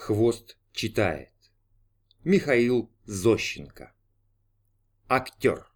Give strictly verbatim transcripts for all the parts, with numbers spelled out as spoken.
Хвост читает. Михаил Зощенко. Актер.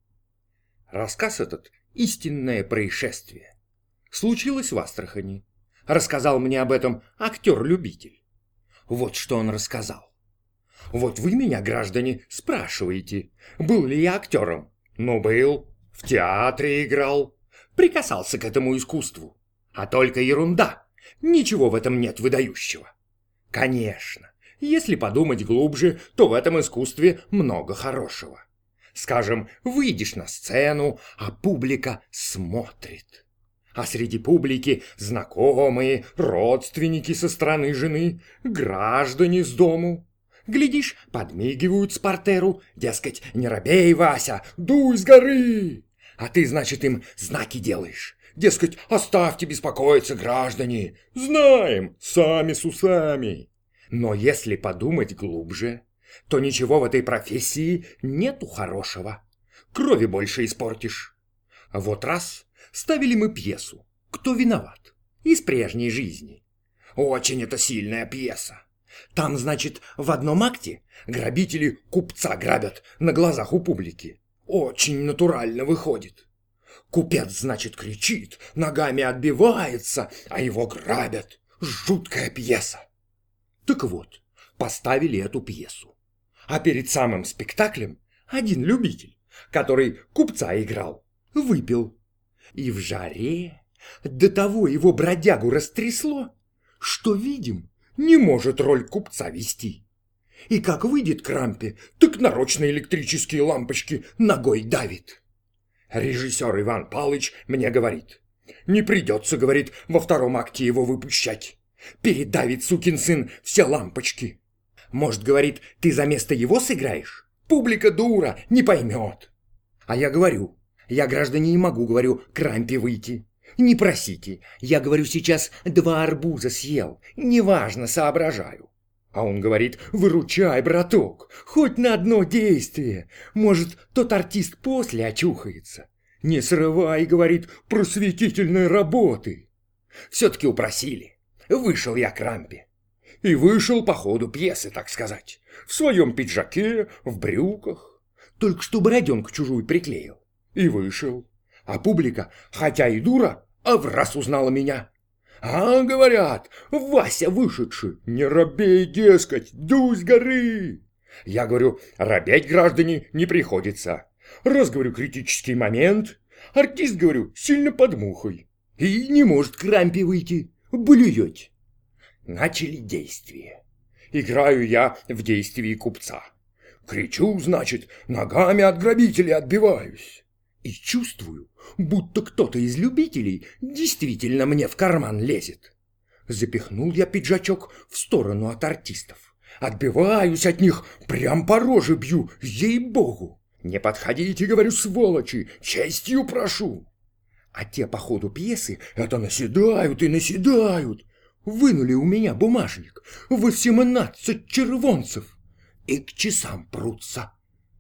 Рассказ этот – истинное происшествие. Случилось в Астрахани. Рассказал мне об этом актер-любитель. Вот что он рассказал. Вот вы меня, граждане, спрашиваете, был ли я актером? Ну, был. В театре играл. Прикасался к этому искусству. А только ерунда. Ничего в этом нет выдающего. Конечно, если подумать глубже, то в этом искусстве много хорошего. Скажем, выйдешь на сцену, а публика смотрит. А среди публики знакомые, родственники со стороны жены, граждане с дому. Глядишь, подмигивают с партеру, дескать, не робей, Вася, дуй с горы. А ты, значит, им знаки делаешь. Дескать, оставьте беспокоиться, граждане, знаем, сами с усами. Но если подумать глубже, то ничего в этой профессии нету хорошего. Крови больше испортишь. Вот раз ставили мы пьесу «Кто виноват?» из прежней жизни. Очень это сильная пьеса. Там, значит, в одном акте грабители купца грабят на глазах у публики. Очень натурально выходит. Купец, значит, кричит, ногами отбивается, а его грабят. Жуткая пьеса. Так вот, поставили эту пьесу. А перед самым спектаклем один любитель, который купца играл, выпил. И в жаре до того его бродягу растрясло, что, видим, не может роль купца вести. И как выйдет к рампе, так нарочно электрические лампочки ногой давит. Режиссер Иван Палыч мне говорит: не придется, говорит, во втором акте его выпущать. Передавит сукин сын все лампочки. Может, говорит, ты за место его сыграешь? Публика дура, не поймет. А я говорю, я, граждане, не могу, говорю, к рампе выйти. Не просите, я, говорю, сейчас два арбуза съел, неважно, соображаю. А он говорит: выручай, браток, хоть на одно действие. Может, тот артист после очухается. Не срывай, говорит, просветительной работы. Все-таки упросили. Вышел я к рампе. И вышел по ходу пьесы, так сказать. В своем пиджаке, в брюках. Только что бороденку чужую приклеил. И вышел. А публика, хотя и дура, а враз узнала меня. А, говорят, Вася вышедший, не робей, дескать, дуй с горы. Я говорю, робеть, граждане, не приходится. Раз, говорю, критический момент, артист, говорю, сильно под мухой. И не может к рампе выйти, блюет. Начали действие. Играю я в действии купца. Кричу, значит, ногами от грабителей отбиваюсь. И чувствую, будто кто-то из любителей действительно мне в карман лезет. Запихнул я пиджачок в сторону от артистов. Отбиваюсь от них, прям по роже бью, ей-богу. Не подходите, говорю, сволочи, честью прошу. А те по ходу пьесы это наседают и наседают. Вынули у меня бумажник, восемнадцать червонцев, и к часам прутся.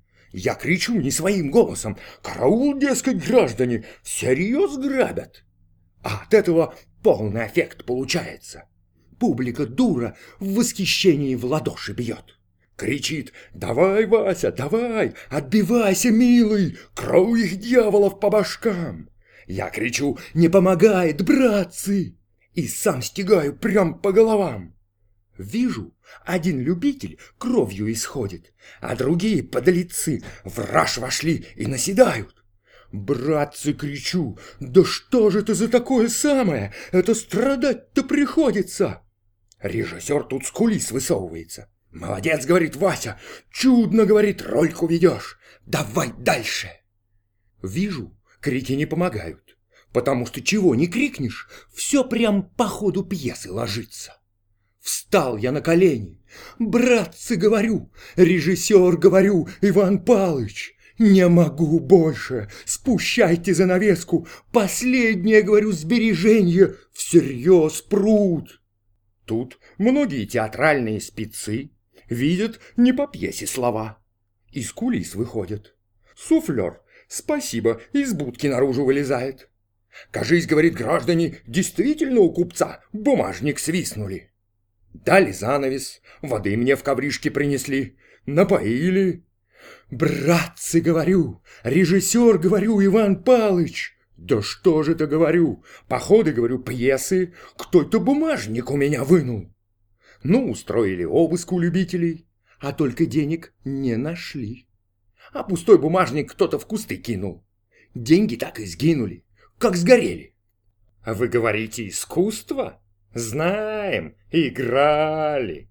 Я кричу не своим голосом: караул, дескать, граждане, всерьез грабят. А от этого полный эффект получается. Публика дура в восхищении в ладоши бьет. Кричит: давай, Вася, давай, отбивайся, милый, крой их дьяволов по башкам. Я кричу: не помогает, братцы, и сам стегаю прям по головам. Вижу, один любитель кровью исходит, а другие подлецы в раж вошли и наседают. Братцы, кричу, да что же это за такое самое? Это страдать-то приходится. Режиссер тут с кулис высовывается. Молодец, говорит, Вася, чудно, говорит, рольку ведешь. Давай дальше. Вижу, крики не помогают, потому что чего не крикнешь, все прям по ходу пьесы ложится. Встал я на колени. Братцы, говорю, режиссер, говорю, Иван Палыч, не могу больше, спущайте занавеску, последнее, говорю, сбережение, всерьез прут. Тут многие театральные спецы видят не по пьесе слова. Из кулис выходят. Суфлер, спасибо, из будки наружу вылезает. Кажись, говорит, граждане, действительно у купца бумажник свистнули. Дали занавес, воды мне в ковришке принесли, напоили. Братцы, говорю, режиссер, говорю, Иван Палыч. Да что же это, говорю, походы, говорю, пьесы, кто-то бумажник у меня вынул. Ну, устроили обыск у любителей, а только денег не нашли. А пустой бумажник кто-то в кусты кинул. Деньги так и сгинули, как сгорели. А вы говорите, искусство? Знаем, играли.